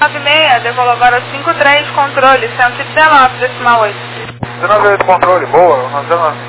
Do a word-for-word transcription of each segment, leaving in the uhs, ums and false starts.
nove seis, decolou agora cinco três, controle, cento e dezenove, decimal oito. dezenove oito, controle, boa, nós vamos.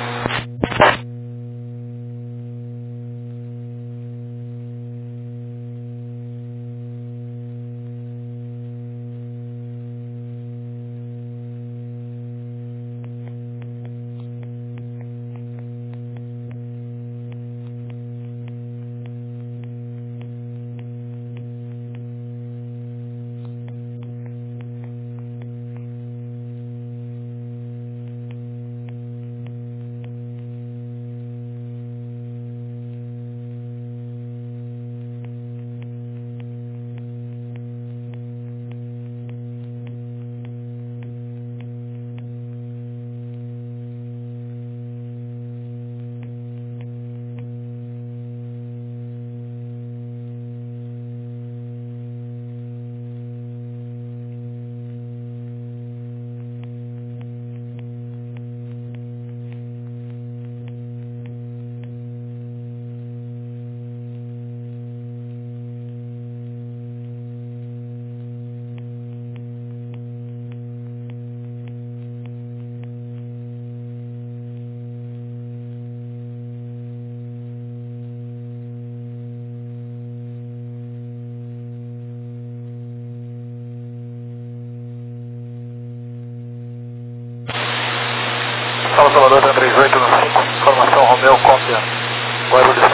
Fala Salvador, três três oito no cinco, informação Romeu, cópia, Guarulhos.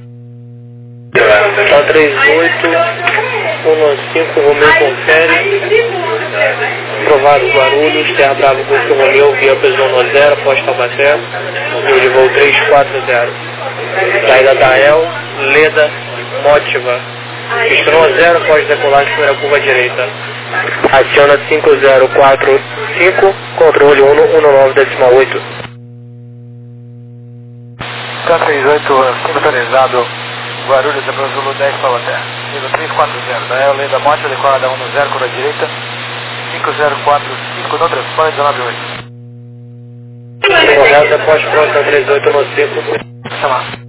Tá três oito, um cinco, Romeu confere. Aprovado Guarulhos, Terra Bravo, Golfo Romeu, via Presidão zero, após Taubaté, nível de voo três quatro zero. Saída da El, Leda, Mótiva. Pistão zero, após decolagem, primeira curva direita. Aciona cinco zero quatro cinco, controle um um nove decimal oito. Tá três oito, simultaneizado, Guarulhos, Zulu dez, Taubaté. Nível três quatro zero, da El, Leda, Mótiva, decolada um zero, curva direita. cinco zero quatro cinco, não transpõe, dezenove oito. Correto, após pronto, três oito no cinco. Chamar.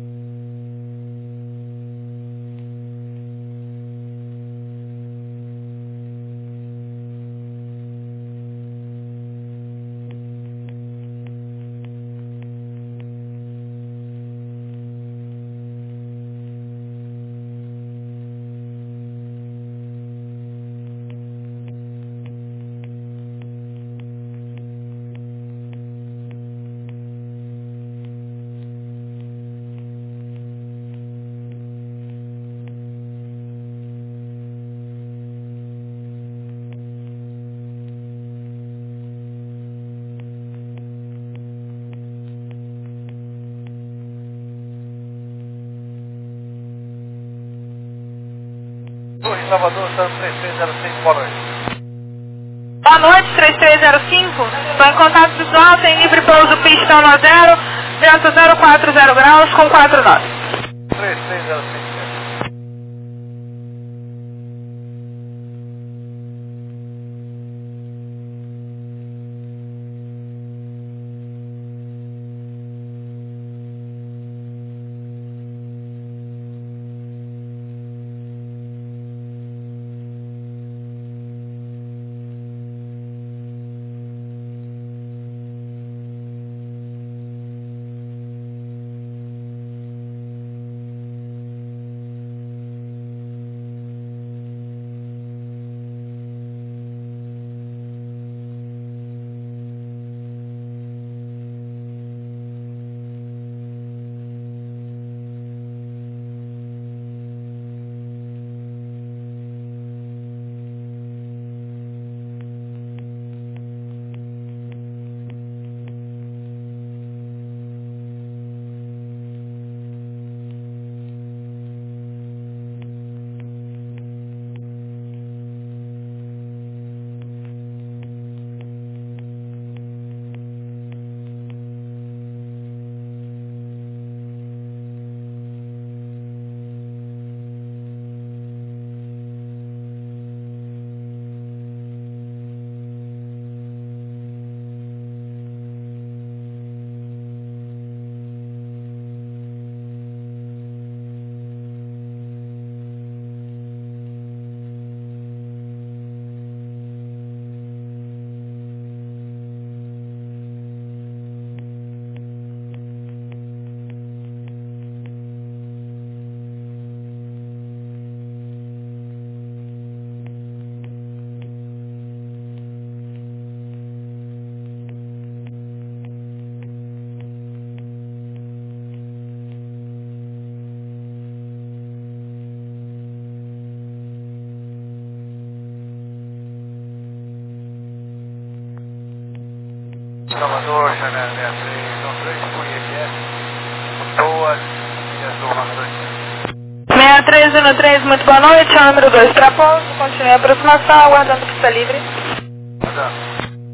Salvador, Santos três três zero cinco, boa noite. Boa noite, três três zero cinco. Estou em contato visual, tem livre pouso pistão no zero, vento zero quatro zero graus com quatro nove. três três zero cinco. Salvador, Chanel sessenta e três, um três, Fui F S, boas, e azul, Marcos. seis três um três, muito boa noite, é o número dois para pouso, continue a aproximação, aguardando pista livre. Tá.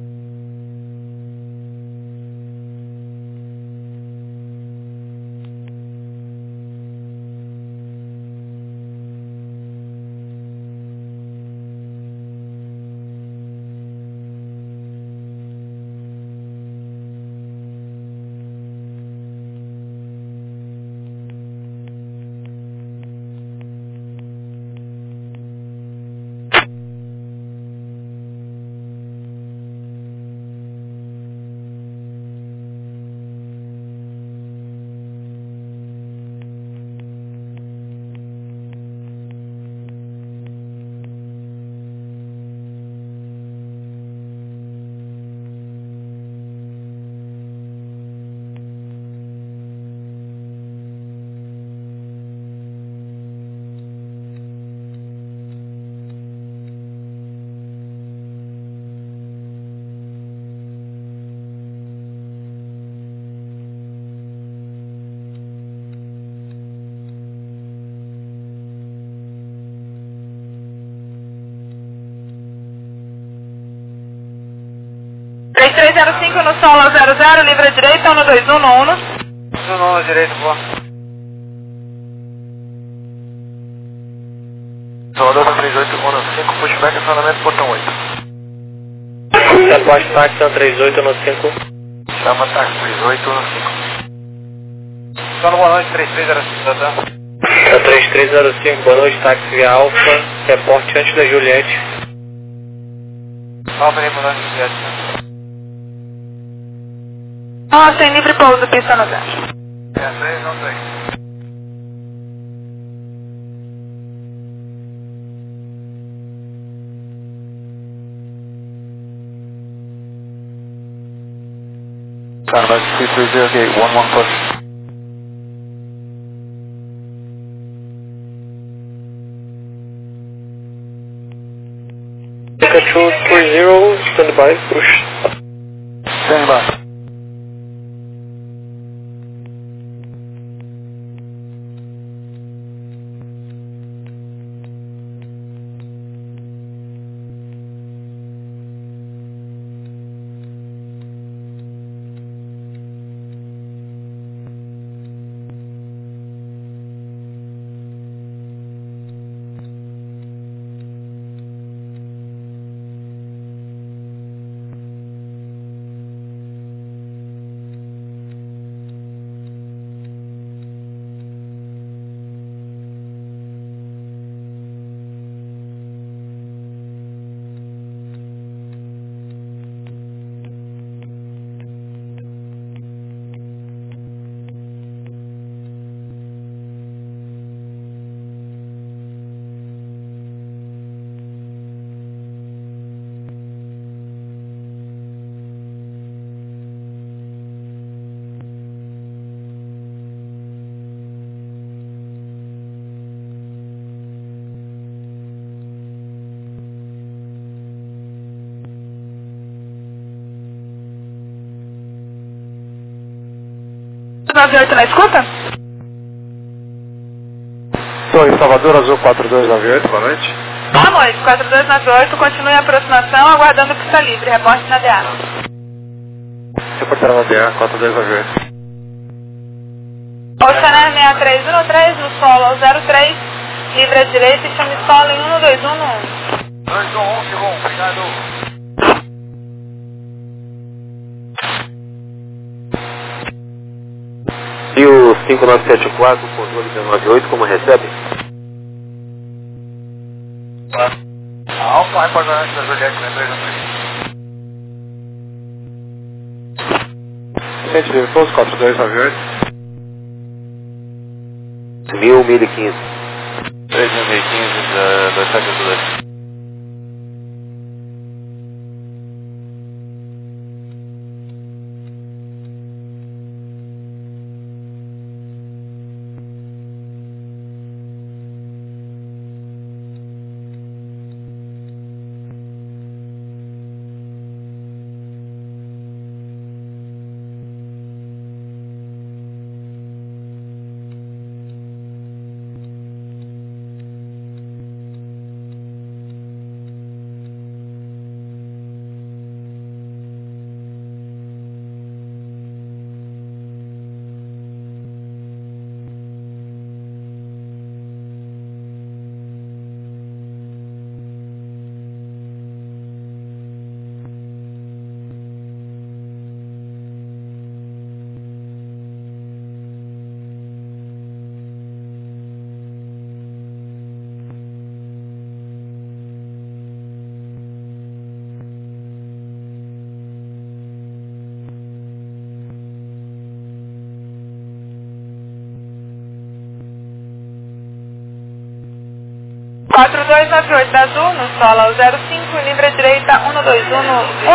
três três zero cinco no solo zero zero, livre à direita, um dois um no Uno. um no Uno, direito, boa. Salvador três oito um cinco, pushback, acionamento, portão oito. Abaixo táxi, três oito um cinco. Chama táxi três oito um cinco. Só boa noite, três três zero cinco, tá? três três zero cinco, boa noite, táxi via Alfa, reporte antes da Juliette. Alfa, boa noite, Juliette. Ah, tem livre pouso, pista no zero. É, três, não três. Carlos, three three zero eight one one push. Pikachu three zero, stand by, push. Stand by. nove oito na escuta? Torre Salvador, Azul quatro dois nove oito, boa noite. Boa noite, quatro dois nove oito, continue a aproximação, aguardando pista livre, reporte na D A. Reportando na D A, quatro dois nove oito. Oceaner seis três um três, no solo zero três, livre à direita e chame solo em um dois um no um. dois um um, segundo, obrigado. E o cinco nove sete quatro, controle dezenove oito, como recebe? Alfa, reportagem da Juliette, né? três um três. Gente, Pouso quatro dois nove oito. mil, mil e quinze. três mil e quinze, dois sete oito dois. quatro dois nove oito da Azul, no solo zero cinco, livre à direita um dois um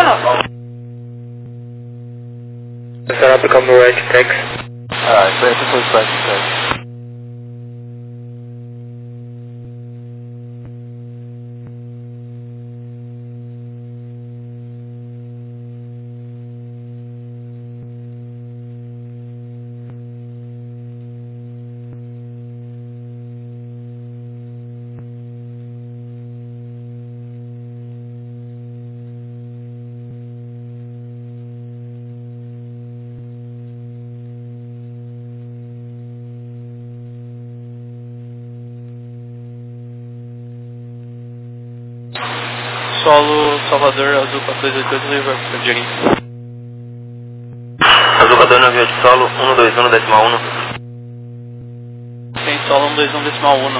um. Será aplicando o right tax. Ah, isso aí foi o site, site. Solo Salvador, Azul quatro dois oito oito, livre para direita. Azul quatro dois nove oito, solo um dois um decimal um. Tem solo um dois um decimal um.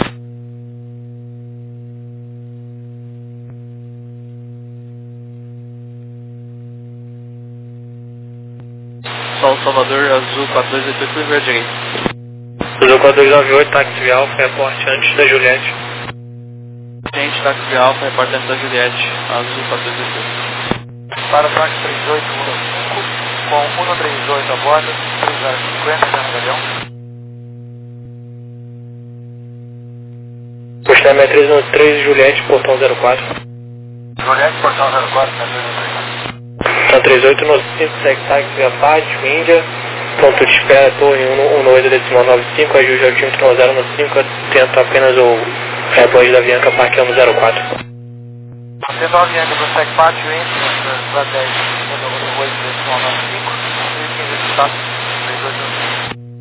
Solo Salvador, Azul quatro dois oito oito, livre à direita. Azul quatro dois nove oito, táxi Alfa, reporte antes da Juliette. Gente, táxi Alfa, reporte antes da Juliette, Azul quatro dois oito oito. Para o táxi três oito um cinco, com um três oito a bordo, três zero cinquenta, já no galhão. Postão é três um três, Juliette, portão zero quatro. Juliette, portão zero quatro, tá dois três. Então três oito no cinco, segue táxi Apache, Índia, ponto de espera, torre um oito decimal nove cinco, ajuste altímetro zero no cinco, atento apenas o repórter da Avianca, parque no zero quatro. Atento a Avianca, prossegue pátio entre para dez, um oito decimal nove cinco, e quinze status, três oito um cinco.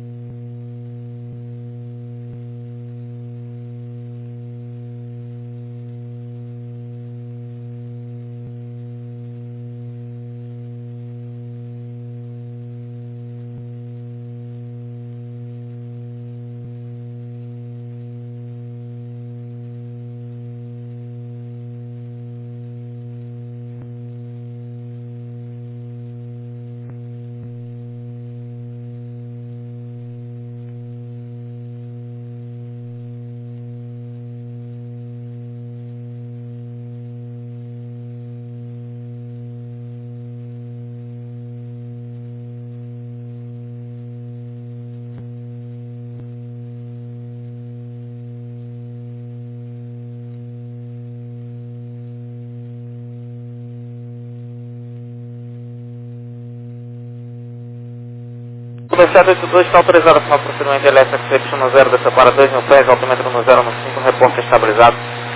sete oito dois está autorizado para o procedimento L S X Y zero, desça para dois mil pés, altímetro no zero no cinco, reporte estabilizado.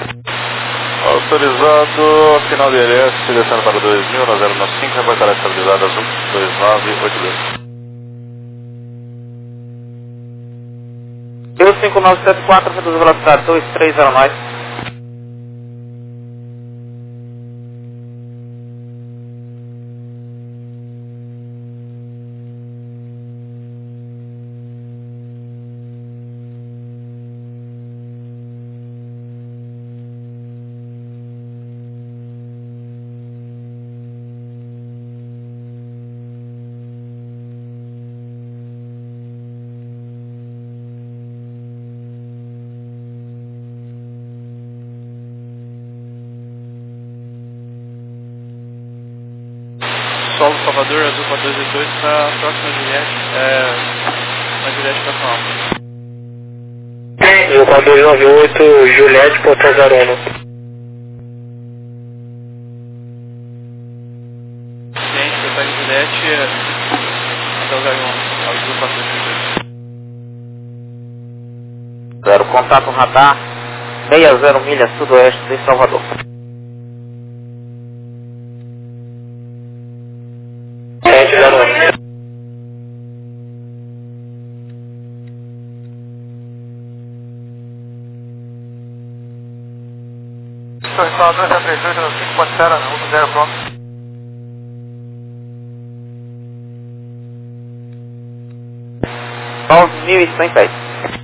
Autorizado, final de L S, descendo para dois mil, no zero no cinco, reportará estabilizado, Azul dois nove oito dois. Rio cinco nove sete quatro, reduz a velocidade dois três zero nove. Solo Salvador, Azul quatro dois oito oito, está próximo a Juliette, é, na Juliette estação Alfa. Azul quatro dois nove oito, Juliette, portão zero um. Gente, eu pego Juliette até o zero um, Azul quatro dois oito oito. Zero, contato radar, sessenta milhas sudoeste de Salvador. Pessoal, dois três oito no cinco, pode ser, um zero pronto. nove mil e cem pés.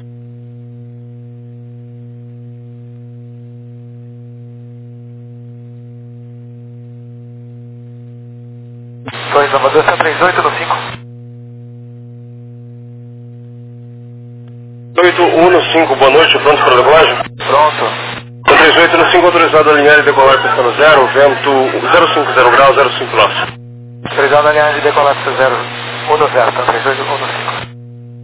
dois Salvador, três oito no cinco. oito um no cinco, boa noite, pronto para a decolagem? Pronto. cinco autorizado a alinhar e decolar pistão zero, vento zero cinco zero graus, zero cinco nós. Autorizado a alinhar e decolar pistão zero, um zero, tá três dois um cinco.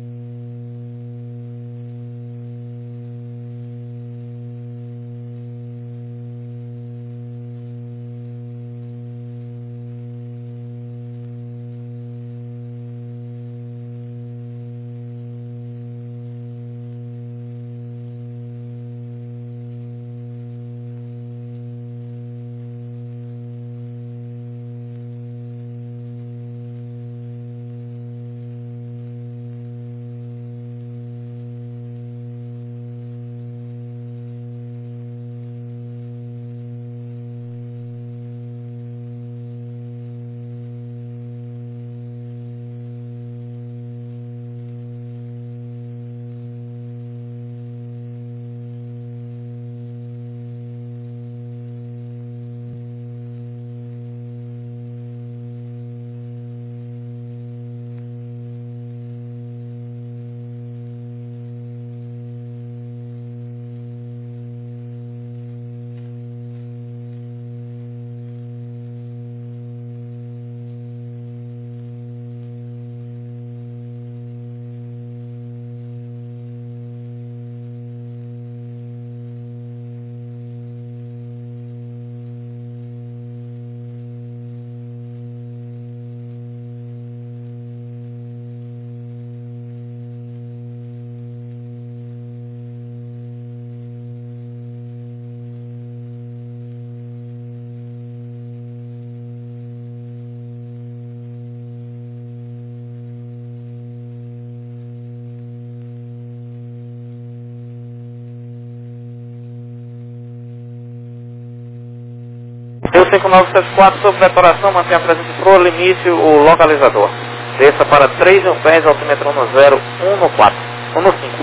cinco nove sete quatro, sob detonação, mantenha presente pro limite o localizador. Desça para três mil pés, altímetro um zero um quatro, um cinco.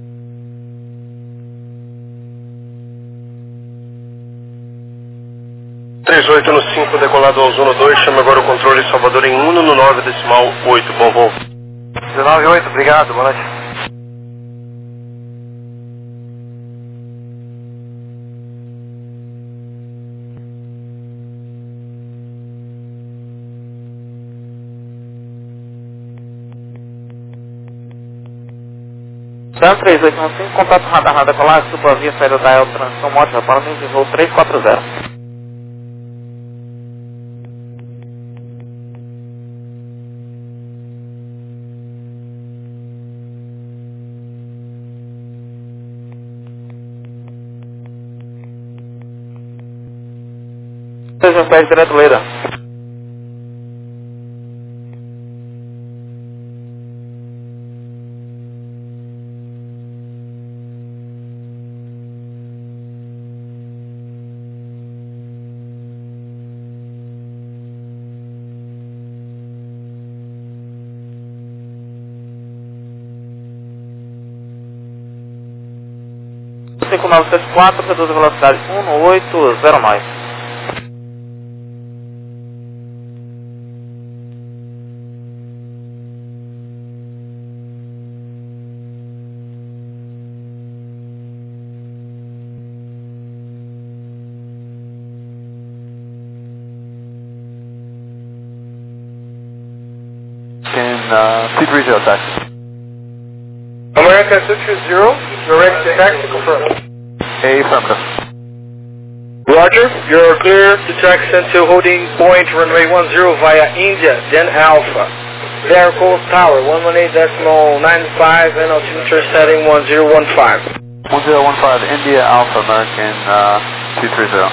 três oito no cinco, decolado aos um dois, chama agora o controle Salvador em um no nove decimal oito, bom voo. dezenove oito, obrigado, boa noite. Dan três oito um cinco, contato radar na decolagem, suba via saída da El Transição Móvel para o nível de voo três quatro zero. Seja um pé direto, Leira. cinco nove sete quatro, reduz a velocidade um oito zero nove. Can uh, C three zero taxi. America two three zero, you're ready to taxi, confirm. A affirmative. Roger, you're clear to taxi until holding point runway one zero via India, then Alpha. There, course tower, one one eight decimal nine five and altimeter setting one zero one five. one zero one five, India Alpha, American uh, two three zero.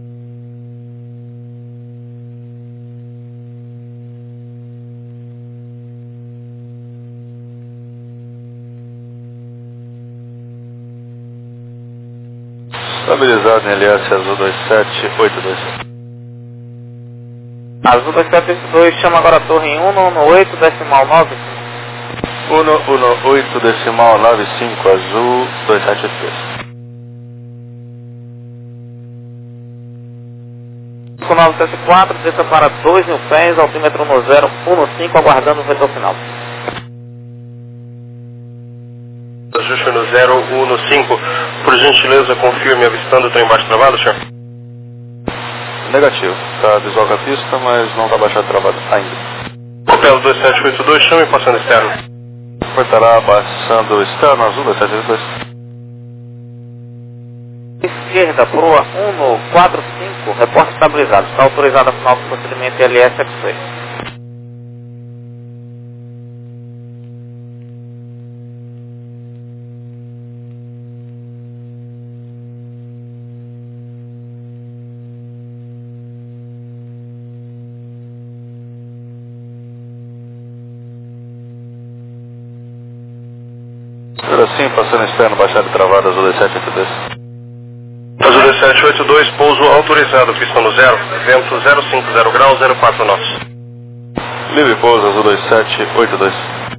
Estabilizado em L S Azul dois sete oito dois. Azul dois sete oito dois, chama agora a torre em um um oito decimal nove. um um oito decimal nove cinco, Azul dois sete oito dois. cinco nove sete quatro, desça para dois mil pés, altímetro um zero um cinco, aguardando o vetor final. ajuste no zero um cinco. Por gentileza, confirme avistando o trem baixo travado, senhor? Negativo. Está desloca a pista, mas não está baixado travado ainda. Opel dois sete oito dois, chame passando externo. Portará passando externo, azul dois sete oito dois. Esquerda, proa um no quatro cinco, reporte estabilizado. Está autorizado a final do procedimento L S X-Ray. Agora sim, passando externo, baixado e travado, azul dois sete oito dois. Azul dois sete oito dois, pouso autorizado, pista no zero, vento zero cinco zero graus, zero quatro nós. Livre pouso, azul dois sete oito dois.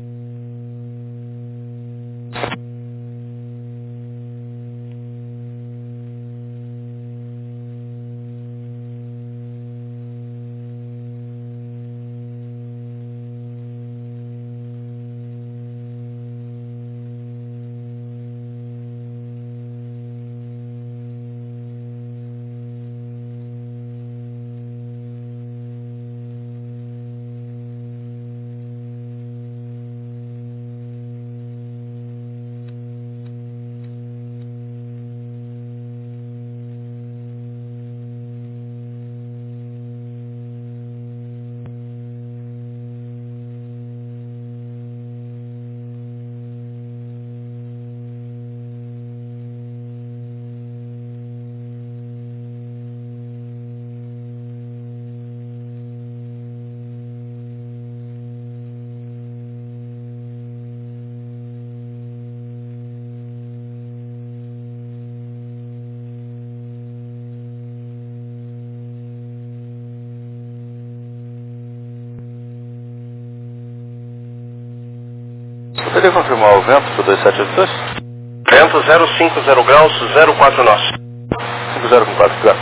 Poderia confirmar o vento do dois sete oito dois? Vento zero cinco zero graus, zero quatro nós. cinco zero com quatro graus.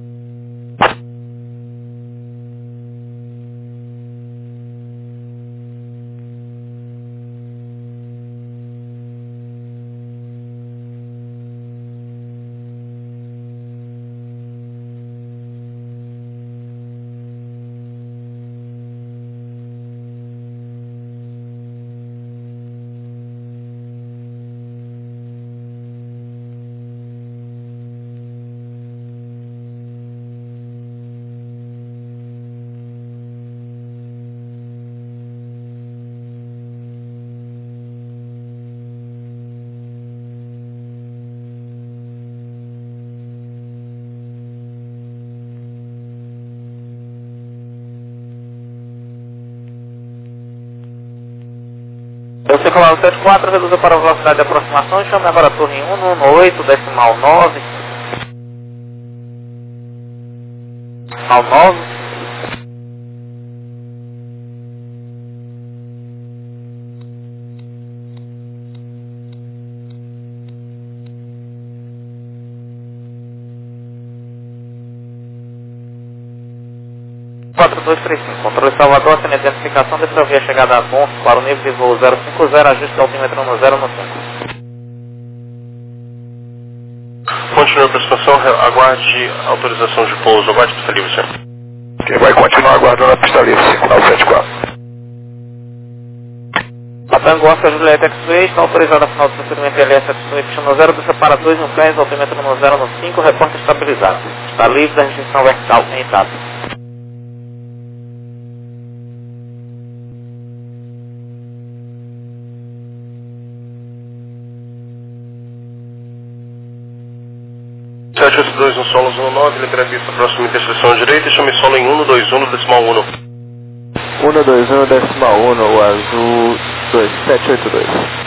Eu sei falar o sete quatro, reduza para a velocidade de aproximação e chame agora a torre um no oito, decimal nove. Decimal nove. quatro dois três cinco, controle Salvador, sem identificação, descrever a chegada a bom para o nível de voo zero cinco zero, ajuste do altímetro no zero no cinco. Continue a aproximação, aguarde autorização de pouso, aguarde pista livre, senhor. Ok, vai continuar aguardando a pista livre, cinco nove sete quatro. A Tango Oscar Juliette X-Way está autorizada a final do procedimento L S X-Way, pista no zero, desça para dois no pés, altímetro no zero no cinco, reporte estabilizado. Está livre da restrição vertical em etapa. sete oito dois no solo um nove, libera a pista próxima interseção direita e chame solo em um dois um decimal um. um dois um decimal um, o azul dois sete oito dois.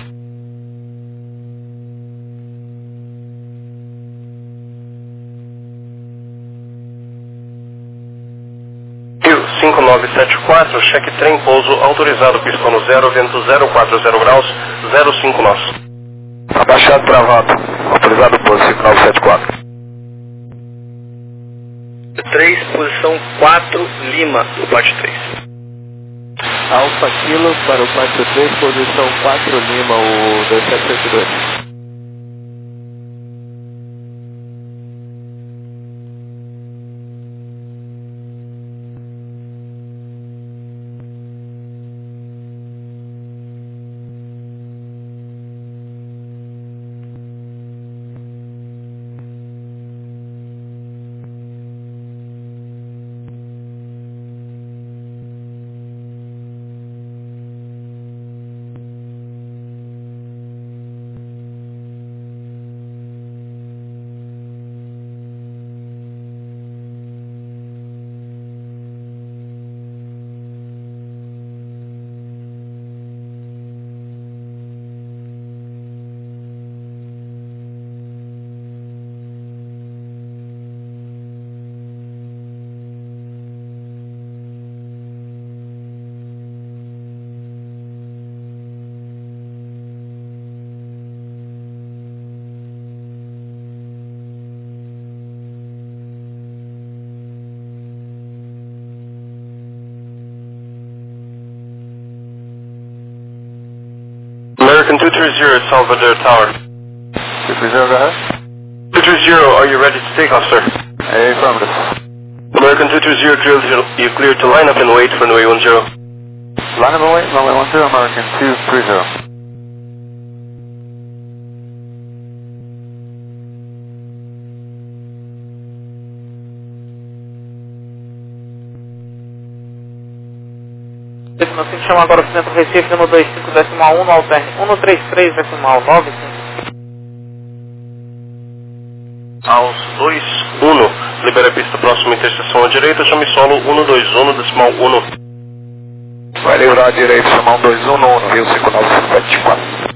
cinco nove sete quatro, cheque trem, pouso autorizado, pista no zero, vento zero quatro zero graus, zero cinco nós. Abaixado, travado, autorizado pouso cinco nove sete quatro. três, posição quatro, Lima, do bate três. Alfa Kilo para o quatro três, posição quatro Lima, o dois sete oito dois. American two three zero, Salvador Tower. two three zero, go ahead. two three zero, are you ready to take off, sir? Affirmative. American two three zero, clear to, you cleared to line up and wait for runway one zero. Line up and wait, runway one zero, American two three zero. Definição que chama agora o centro Recife no dois cinco decimal um, no alterne um três três decimal nove cinco. Aos dois um, libera a pista próxima interseção à direita, chame solo um dois um decimal um. Vai livrar à direita, chamar um dois um no um, Rio cinco nove sete quatro.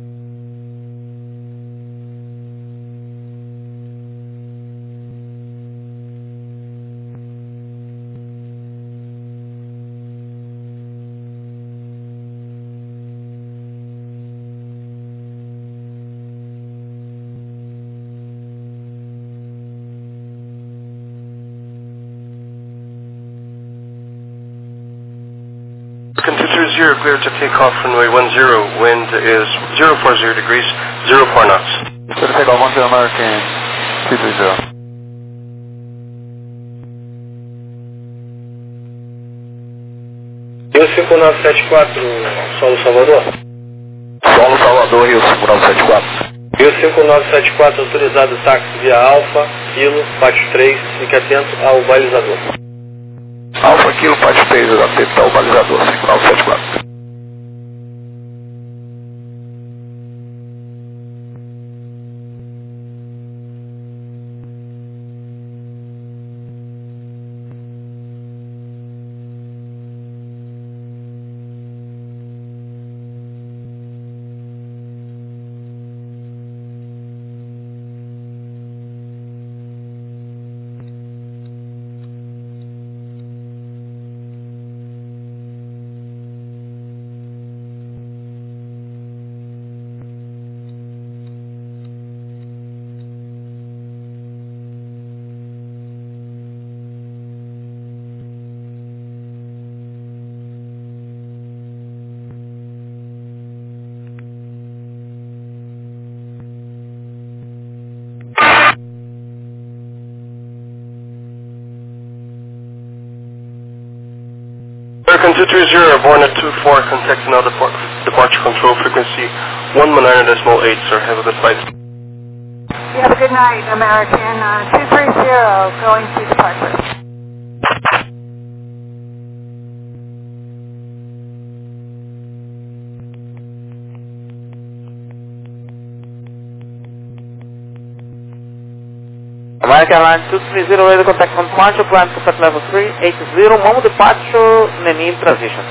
American two three zero, clear to take off runway one zero, wind is zero four zero degrees, zero four knots. Clear to take off one zero, American two three zero. Rio cinco nove sete quatro, solo Salvador. Solo Salvador, Rio cinco nove sete quatro. Rio cinco nove sete quatro, autorizado táxi via Alfa, Kilo, Pátio três, fique atento ao balizador. Alfa Kilo, Pátio três, atento ao balizador, cinco nove sete quatro. American two three zero, born at two four, contacting now depart departure control frequency one nine decimal eight, sir. Have a good flight. You have a good night, American. Uh, two three zero, going to departure. American Airlines two three zero, ready to contact on departure, plan to set level three eight zero, moment departure, Nenin transition.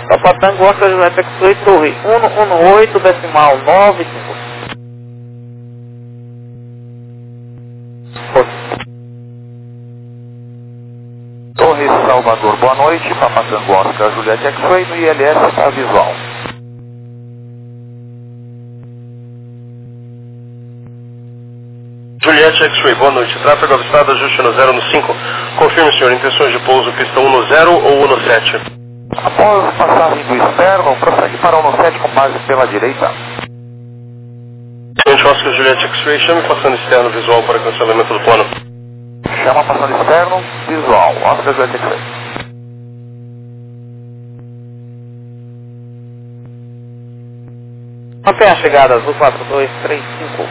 Papa Tango Oscar Juliette X-Ray, torre cento e dezoito, decimal nove cinco. Torre Salvador, boa noite. Papa Tango Oscar Juliette X-Ray no I L S para visual. Juliette X-Ray, boa noite. Tráfego avistado, ajuste no zero no cinco. Confirme, senhor, intenções de pouso, pista um no zero ou um no sete? Após passagem do externo, prossegue para um no sete com base pela direita. Senhor Oscar Juliette X-Ray, chame passando externo visual para cancelamento do plano. Chama passando externo, visual, Oscar Juliette X-Ray. Até a chegada, azul quatro dois três cinco.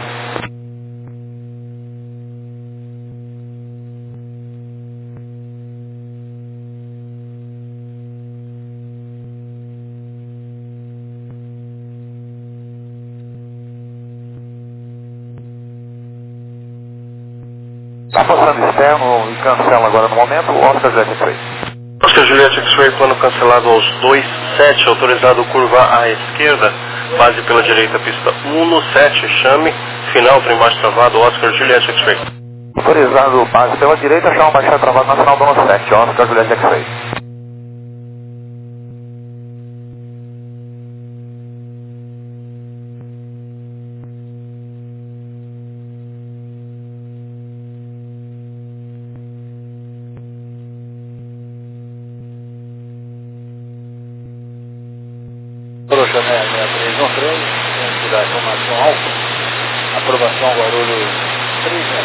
Está passando externo e cancela agora no momento, Oscar Juliette X-Ray. Oscar Juliette X-Ray, plano cancelado aos dois sete, autorizado curva à esquerda, base pela direita, pista um no sete, chame, final, trem baixo travado, Oscar Juliette X-Ray. Autorizado base pela direita, chama baixar travado na final do no sete, Oscar Juliette X-Ray. Proxané seis três um três, centro da informação alfa, aprovação Guarulhos três zero.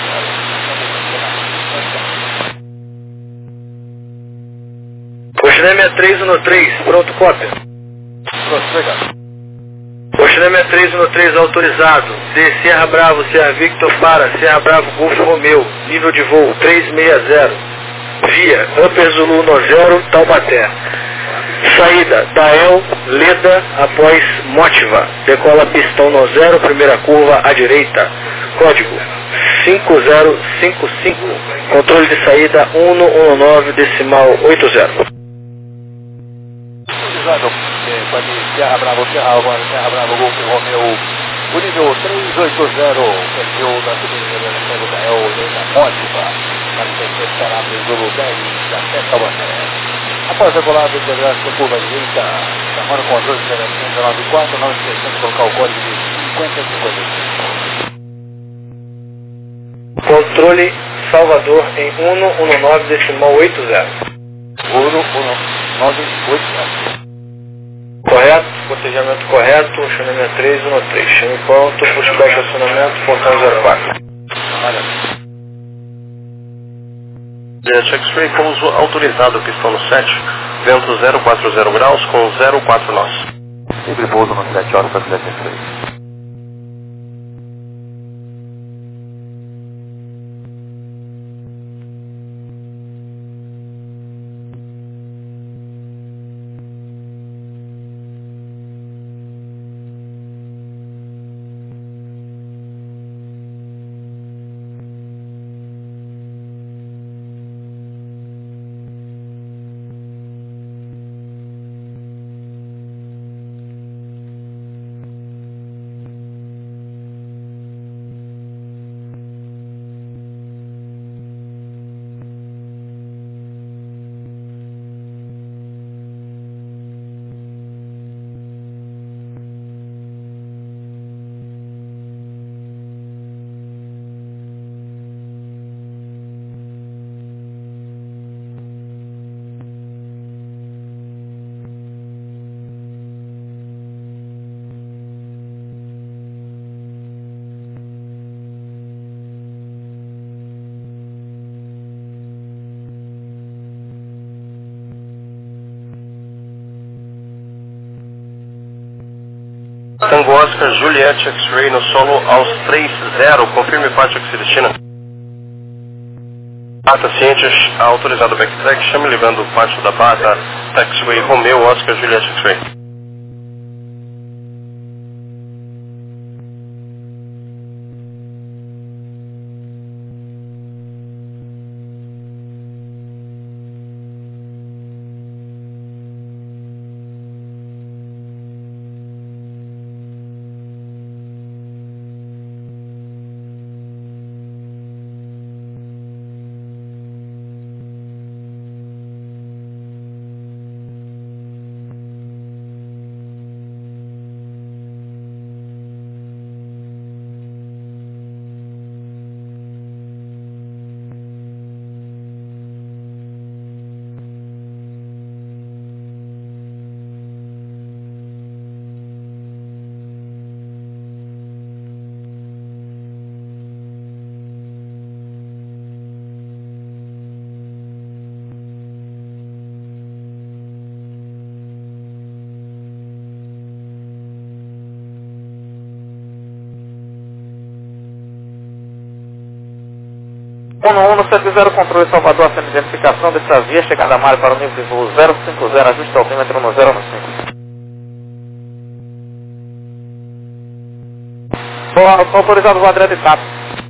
Proxané seis três um três, pronto, cópia. Prossega. Proxané seis três um três autorizado, de Serra Bravo, Serra Victor para Serra Bravo, Golfo Romeu, nível de voo três seis zero, via Upper Zulu no zero, Taubaté. Saída, Dael, Leda, após Motiva. Decola pistão no zero, primeira curva à direita. Código cinco zero cinco cinco. Controle de saída um um nove, decimal oito zero. Autorizado, pode Serra Bravo, Serra agora, Serra Bravo, Golfo Romeu, o nível três oito zero, perfil da subida da Dael, Leda, Motiva, para ser esperado em Zulu dez, da Seta Baté. Após a colada do da curva direita, chamando o controle de zero nove quatro, não esquecendo de colocar o código de cinquenta cinquenta e cinco. Controle Salvador em um um nove, decimal oito zero. um um nove oito zero. Correto, botejamento correto, Xané três um três. Chame pronto, pushback acionamento, portão zero quatro. Olha. Juliette X-Ray, pouso autorizado, pistão no sete, vento zero quatro zero graus com zero quatro nós. Livre pouso no sete, Oscar Juliette X-Ray. Tango Oscar Juliette X-Ray no solo aos três zero, confirme pátio que se destina. Pata cientes, autorizado backtrack, chame ligando o pátio da Pata, Taxiway Romeo Oscar Juliette X-Ray. um um sete zero, controle Salvador, sem identificação dessa via, chegada a Mário para o nível de voo zero cinco zero, ajuste altímetro no zero cinco. Estou autorizado voo direto e TAP.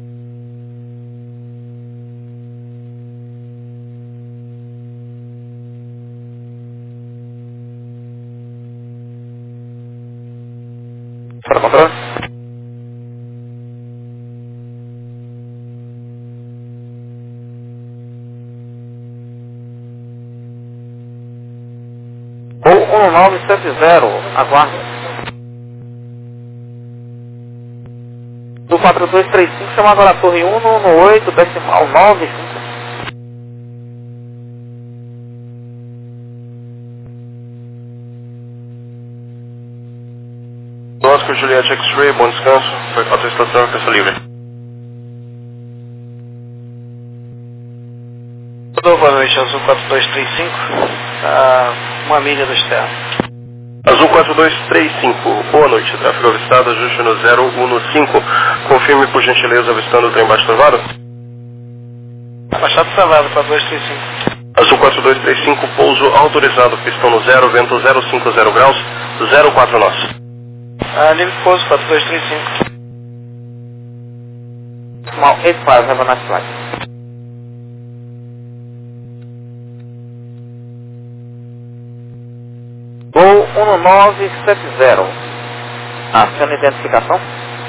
Para controle. Voo um nove sete zero, aguarde. Do quatro dois três cinco, chama agora a torre um no oito, decimal nove. Oscar Juliette X-Ray, bom descanso. Foi a tua estação, peça livre. Boa noite, Azul quatro dois três cinco, a uma milha do externo. Azul quatro dois três cinco, boa noite, tráfego avistado, ajuste no zero um cinco. Confirme por gentileza avistando o trem baixo travado. Baixado travado, quatro dois três cinco. Azul quatro dois três cinco, pouso autorizado, pistão no zero, vento zero cinco zero graus, zero quatro nós. Ah, livre pouso, quatro dois três cinco. Small oito cinco, have a nice flight. Voo um nove sete zero. Aciona a identificação.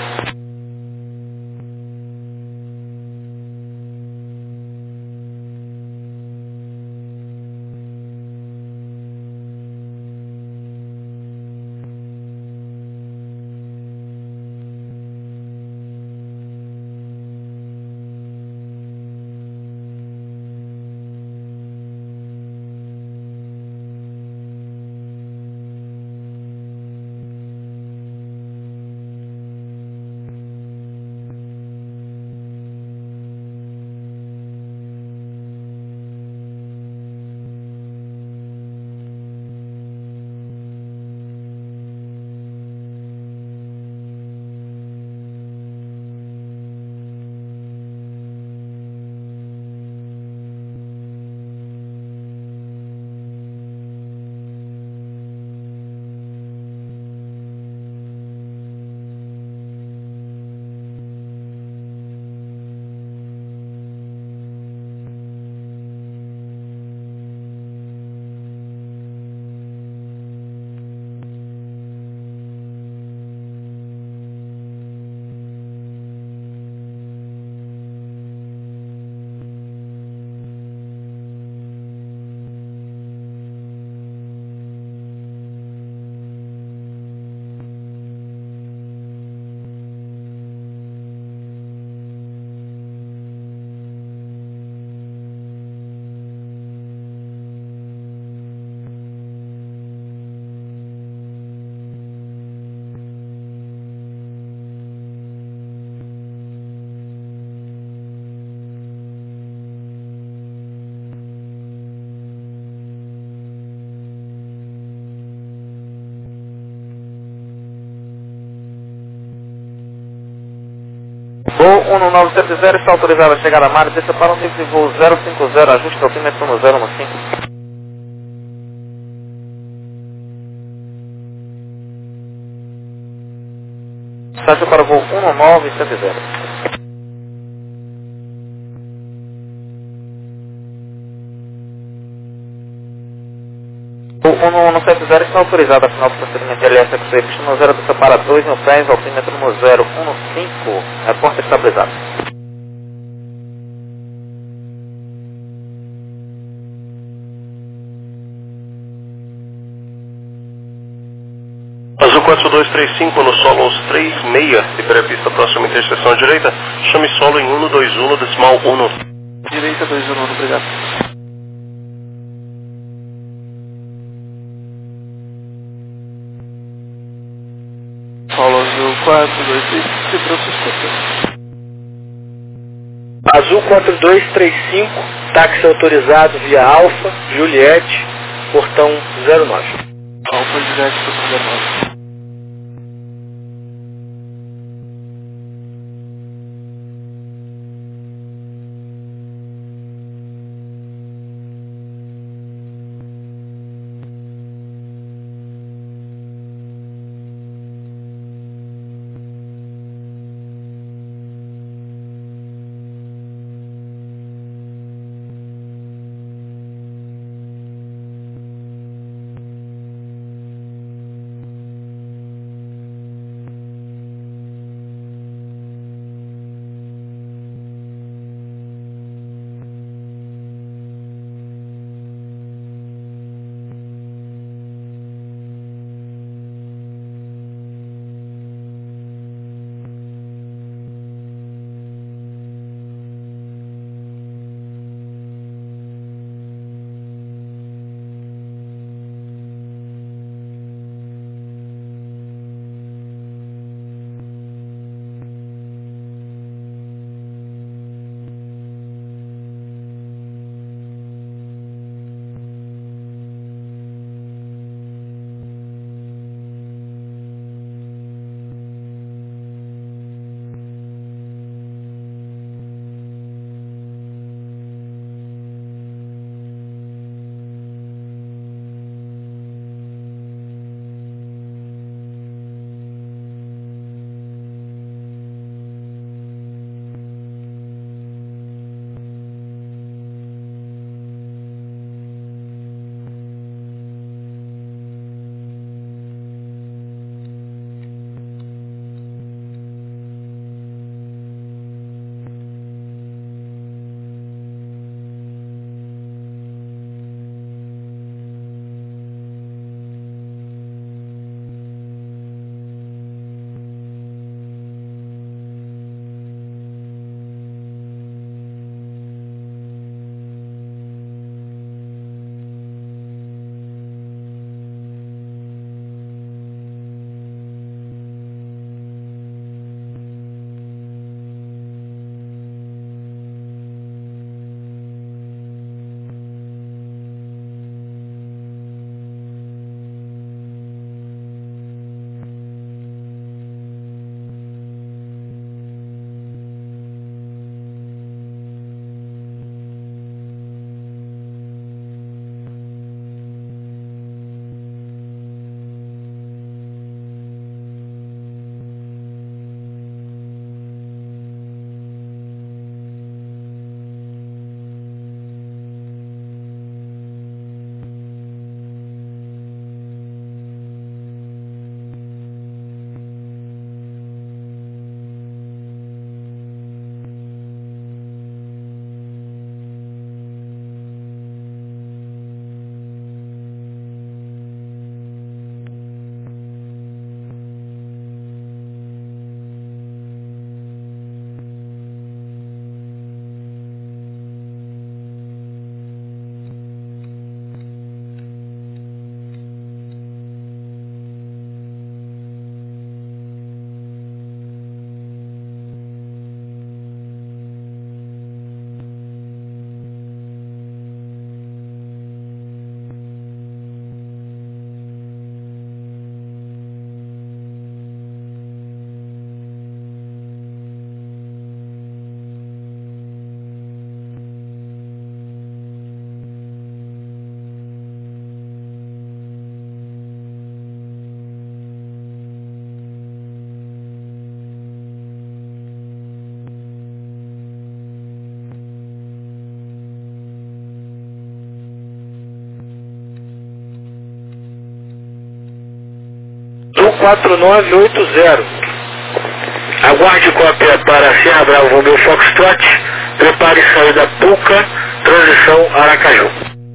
Voo um nove sete zero, está autorizado a chegar a Mário, desça para um nível de voo zero cinco zero, ajuste altímetro no zero cinco. Estágio para o voo um nove sete zero. O um nove sete zero está autorizado a final do procedimento de L S X P no zero do para dois mil pés, altímetro no zero um cinco, reporte estabilizado. Azul quatro dois três cinco no solo aos três seis, libera a pista próxima interseção à direita, chame solo em um dois um, decimal um. Direita dois um, obrigado. Paulo Azul quatro dois três cinco, quebrou suspeita. Azul quatro dois três cinco, táxi autorizado via Alfa, Juliette, portão zero nove. Alfa Juliette, portão zero nove. quatro nove oito zero. Aguarde cópia para Sierra Bravo Romeo Foxtrot. Prepare saída Puca, transição Aracaju.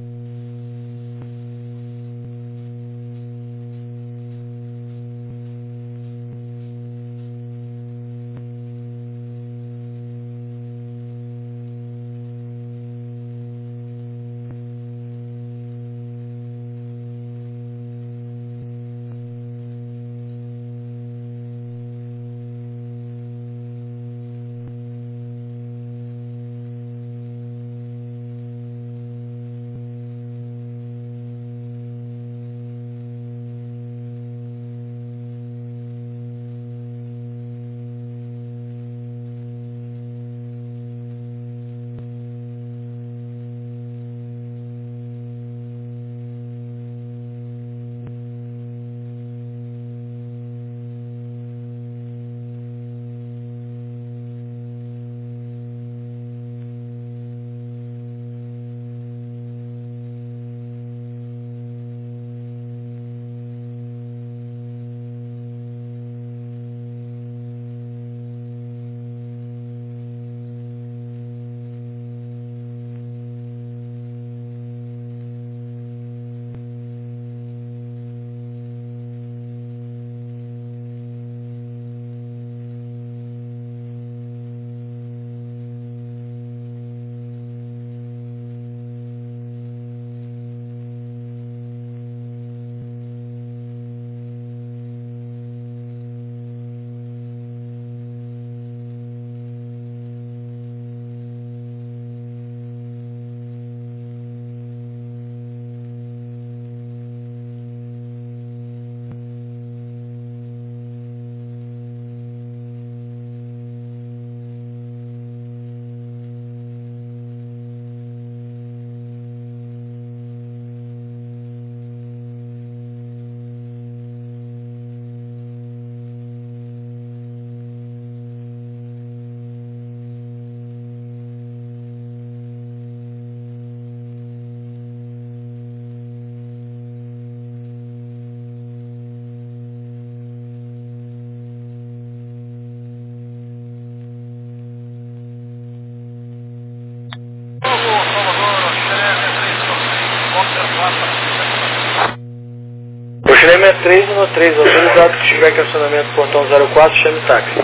Chame três um três, autorizado que estiver em acionamento portão zero quatro, chame táxi.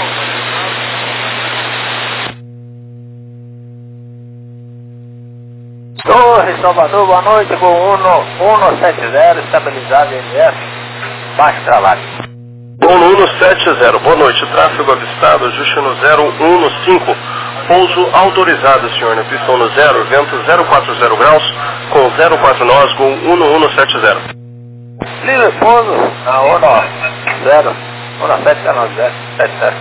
Torre Salvador, boa noite, com um sete zero, estabilizado M F, baixo trabalho. Gol no cento setenta, boa noite, tráfego avistado, ajuste no zero um cinco, pouso autorizado, senhor, na pista no zero, vento zero quatro zero graus, com zero quatro nós, Gol um um sete zero. Livre pouso, na um zero, um sete zero, sete zero.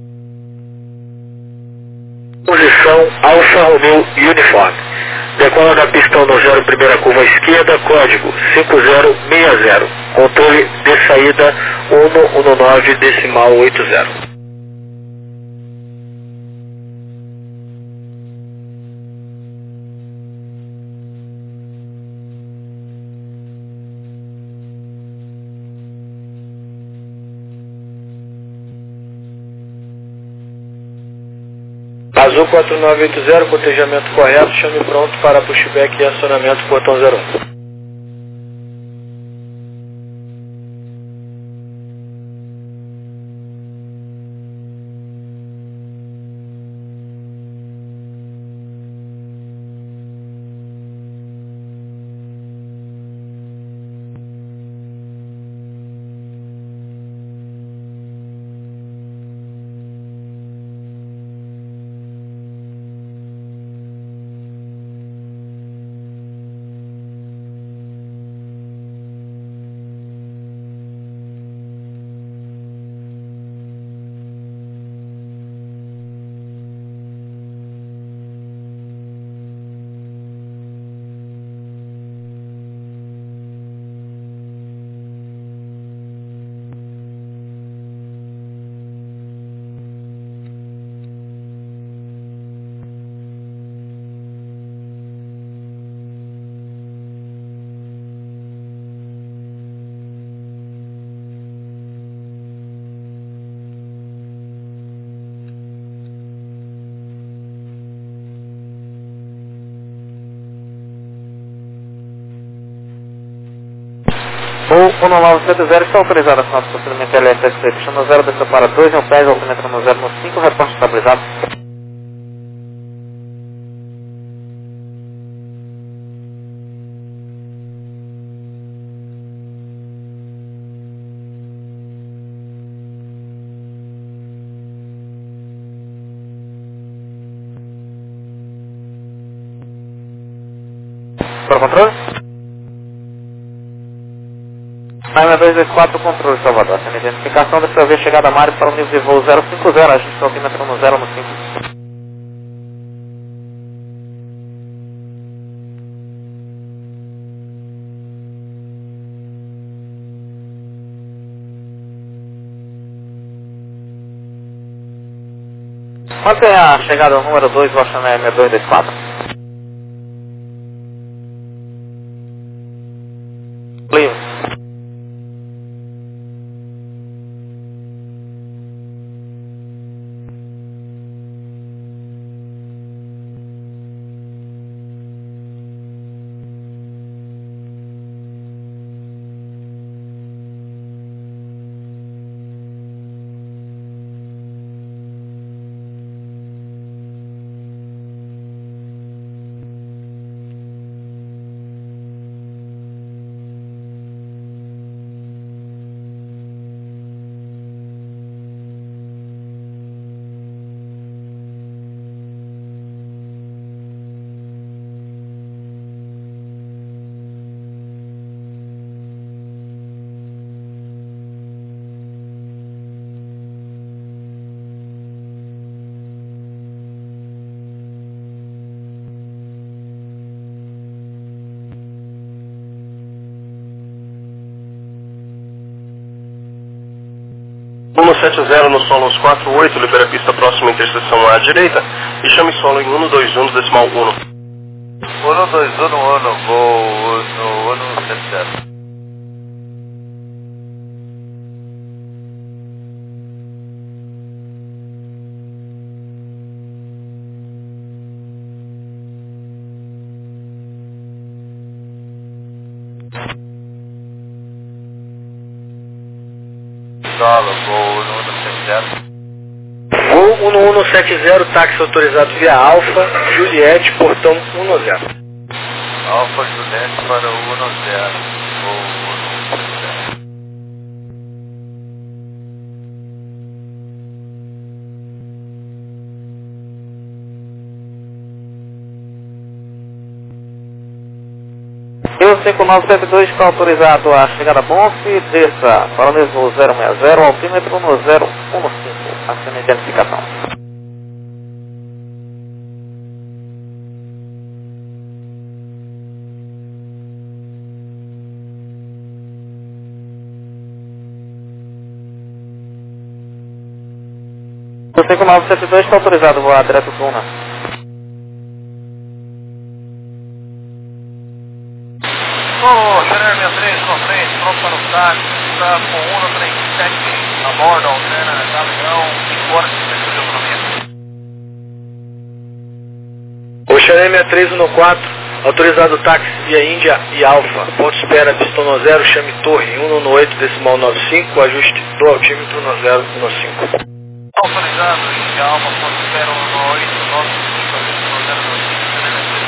Posição Alfa Romeo Uniforme. Decola da pistão no zero, primeira curva à esquerda, código cinco zero seis zero. Controle de saída um um nove decimal oito zero. Azul quatro nove oito zero, cotejamento correto, chame pronto para pushback e acionamento portão zero um. Voo um nove sete zero está autorizado a final do procedimento L S S pista no zero, desça para dois, no pés, altímetro no zero no cinco, reporte estabilizado. Para o controle? Maima dois dois quatro, controle Salvador. Sem identificação, dessa vez chegada a Mário para o nível de voo zero cinco zero, ajuste o altímetro no zero no cinco. Mantenha a chegada ao número dois, Washington M dois dois quatro. Livre. um sete zero no solo uns quatro oito, libera a pista próxima interseção à direita e chame solo em um dois um decimal um. um dois um um, voo no um sete zero. Solo, voo no um sete zero. Voo um um sete zero, táxi autorizado via Alfa, Juliette, portão um zero. Alfa Juliette para o um zero, voo um sete zero. Eu cinco nove sete dois está autorizado a chegada a Bonfe, desça para o nível zero seis zero, altímetro no zero um cinco, assina a identificação. O cinco nove sete dois está autorizado a voar direto do Tuna. Oh, Xerer sessenta e três na frente, pronto para o táxi, está com um três sete a bordo, altera, Galeão, cinco horas de serviço de autonomia. Oxané sessenta e três um quatro, autorizado táxi via Índia e Alfa, ponto espera, pistão no zero, chame torre, um um oito decimal nove cinco, ajuste do altímetro no zero um cinco. Autorizado, Índia, Alfa, ponto espera, um um oito, nove cinco, ajuste no zero nove cinco, Xerer sessenta e três.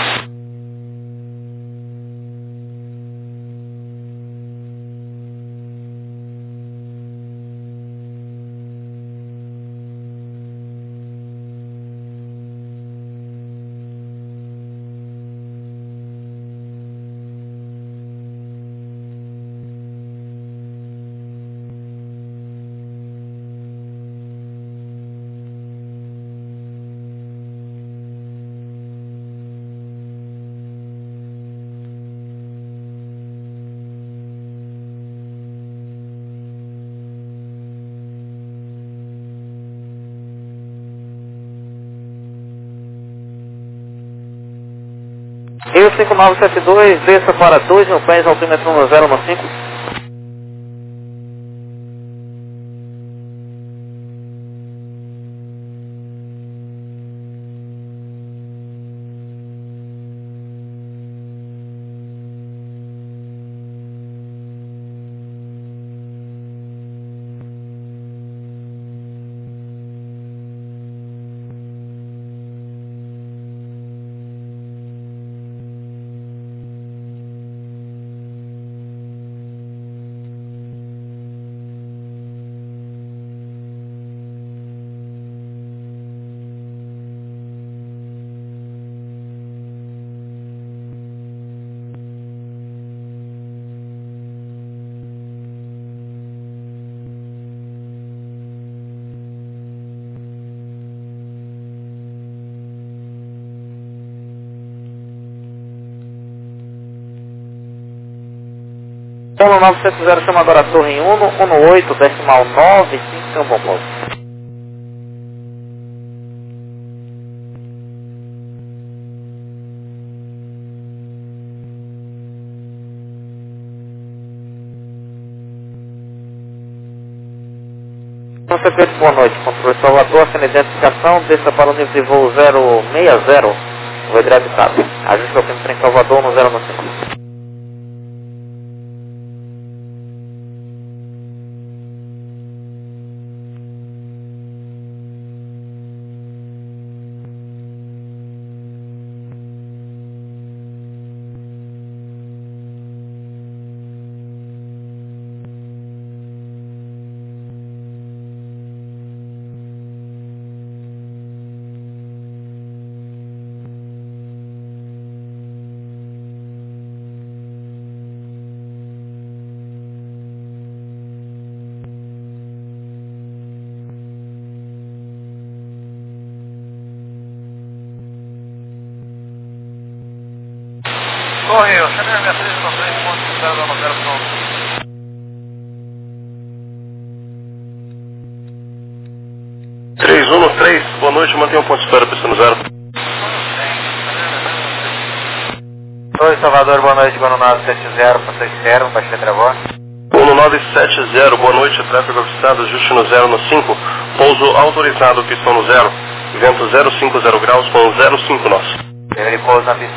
Eu cinco nove sete dois, desça para dois, no pés, altímetro no zero no cinco. Paulo nove sete zero, chamadora Torre em um um oito, decimal nove cinco, Campo Paulo. Consequente, boa noite. Controle Salvador, sem identificação, desça para o nível de voo zero seis zero, voo habilitado. Ajuste o tempo em Salvador no zero cinco. Correio, Xavier Mercedes, no três ponto zero zero zero, pronto. três um três, boa noite, mantenha um ponto de espera, pista no zero. Oi, Salvador, boa noite, Guano nove sete zero, passei zero, baixei travão. um nove sete zero, boa noite, tráfego avistado, ajuste no zero no cinco, pouso autorizado, pistão no zero, vento zero cinco zero graus com zero cinco nós. Ele pousa na pista.